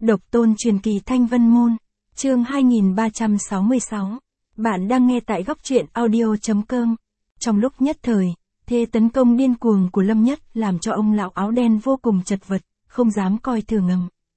Độc tôn truyền kỳ Thanh Vân Môn, chương 2366. Bạn đang nghe tại góc truyện audio.com. Trong lúc nhất thời, thế tấn công điên cuồng của Lâm Nhất làm cho ông lão áo đen vô cùng chật vật, không dám coi thường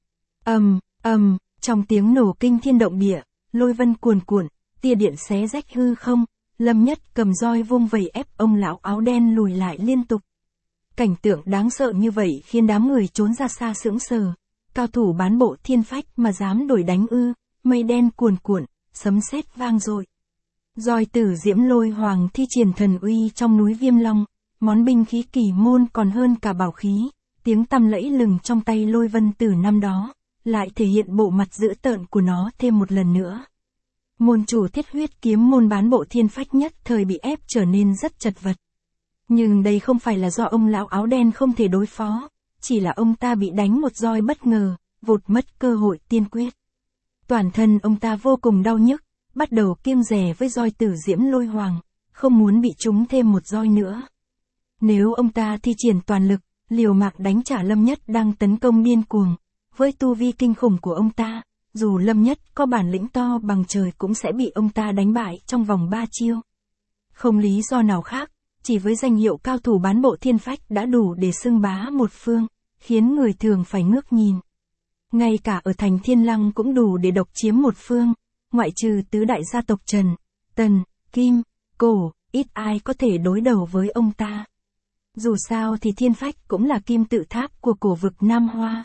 ầm. Trong tiếng nổ kinh thiên động địa, lôi vân cuồn cuộn, tia điện xé rách hư không, Lâm Nhất cầm roi vung vẩy ép ông lão áo đen lùi lại liên tục. Cảnh tượng đáng sợ như vậy khiến đám người trốn ra xa sững sờ. Cao thủ bán bộ thiên phách mà dám đổi đánh ư? Mây đen cuồn cuộn, sấm sét vang dội. Roi tử diễm lôi hoàng thi triển thần uy trong núi Viêm Long, món binh khí kỳ môn còn hơn cả bảo khí, tiếng tăm lẫy lừng trong tay lôi vân tử năm đó, lại thể hiện bộ mặt dữ tợn của nó thêm một lần nữa. Môn chủ Thiết Huyết kiếm môn bán bộ thiên phách nhất thời bị ép trở nên rất chật vật. Nhưng đây không phải là do ông lão áo đen không thể đối phó, chỉ là ông ta bị đánh một roi bất ngờ, vụt mất cơ hội tiên quyết. Toàn thân ông ta vô cùng đau nhức, bắt đầu kiêng dè với roi tử diễm lôi hoàng, không muốn bị trúng thêm một roi nữa. Nếu ông ta thi triển toàn lực, liều mạng đánh trả Lâm Nhất đang tấn công điên cuồng, với tu vi kinh khủng của ông ta, dù Lâm Nhất có bản lĩnh to bằng trời cũng sẽ bị ông ta đánh bại trong vòng 3 chiêu. Không lý do nào khác, chỉ với danh hiệu cao thủ bán bộ thiên phách đã đủ để xưng bá một phương, khiến người thường phải ngước nhìn. Ngay cả ở thành Thiên Lăng cũng đủ để độc chiếm một phương, ngoại trừ tứ đại gia tộc Trần, Tần, Kim, Cổ, ít ai có thể đối đầu với ông ta. Dù sao thì thiên phách cũng là kim tự tháp của cổ vực Nam Hoa.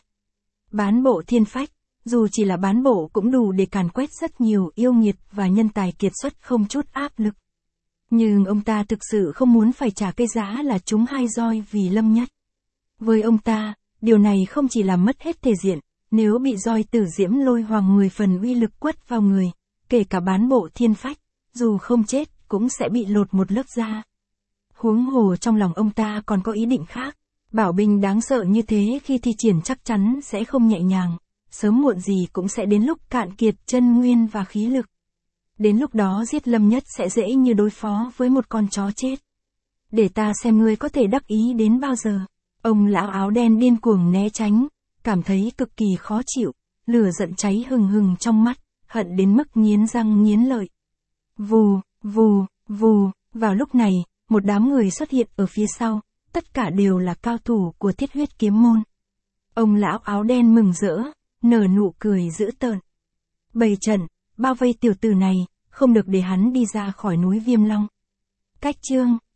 Bán bộ thiên phách, dù chỉ là bán bộ cũng đủ để càn quét rất nhiều yêu nghiệt và nhân tài kiệt xuất không chút áp lực. Nhưng ông ta thực sự không muốn phải trả cái giá là trúng 2 roi vì Lâm Nhất. Với ông ta, điều này không chỉ làm mất hết thể diện, nếu bị roi tử diễm lôi hoàng 10 phần uy lực quất vào người, kể cả bán bộ thiên phách, dù không chết cũng sẽ bị lột một lớp da. Huống hồ trong lòng ông ta còn có ý định khác, bảo binh đáng sợ như thế khi thi triển chắc chắn sẽ không nhẹ nhàng, sớm muộn gì cũng sẽ đến lúc cạn kiệt chân nguyên và khí lực. Đến lúc đó giết Lâm Nhất sẽ dễ như đối phó với một con chó chết. Để ta xem ngươi có thể đắc ý đến bao giờ. Ông lão áo đen điên cuồng né tránh, cảm thấy cực kỳ khó chịu, lửa giận cháy hừng hừng trong mắt, hận đến mức nghiến răng nghiến lợi. Vù, vào lúc này, một đám người xuất hiện ở phía sau, tất cả đều là cao thủ của Thiết Huyết kiếm môn. Ông lão áo đen mừng rỡ, nở nụ cười dữ tợn. Bày trận, bao vây tiểu tử này, không được để hắn đi ra khỏi núi Viêm Long. Cách chương